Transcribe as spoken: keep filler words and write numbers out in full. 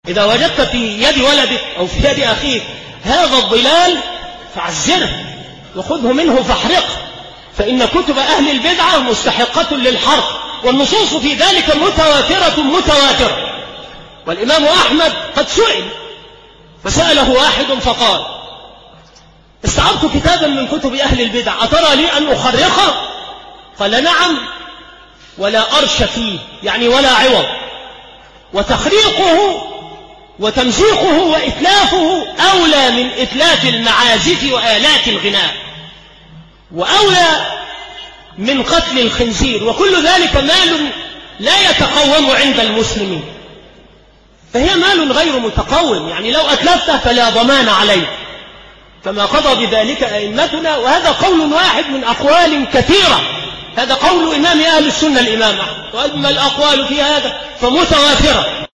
إذا وجدت في يد ولدك أو في يد أخيك هذا الضلال فعزره وخذه منه فاحرقه، فإن كتب أهل البدعة مستحقة للحرق، والنصوص في ذلك متواترة متواترة. والإمام أحمد قد سئل فسأله واحد فقال: استعرت كتابا من كتب أهل البدع أترى لي أن أخرقه؟ قال: نعم، ولا أرش فيه، يعني ولا عوض، وتخريقه وتمزيقه وإتلافه أولى من إتلاف المعازف وآلات الغناء، وأولى من قتل الخنزير، وكل ذلك مال لا يتقوم عند المسلمين، فهي مال غير متقوم، يعني لو أتلفته فلا ضمان عليه، كما قضى بذلك أئمتنا. وهذا قول واحد من أقوال كثيرة، هذا قول إمام أهل السنة الإمام أحمد، وأما الأقوال في هذا فمتواترة.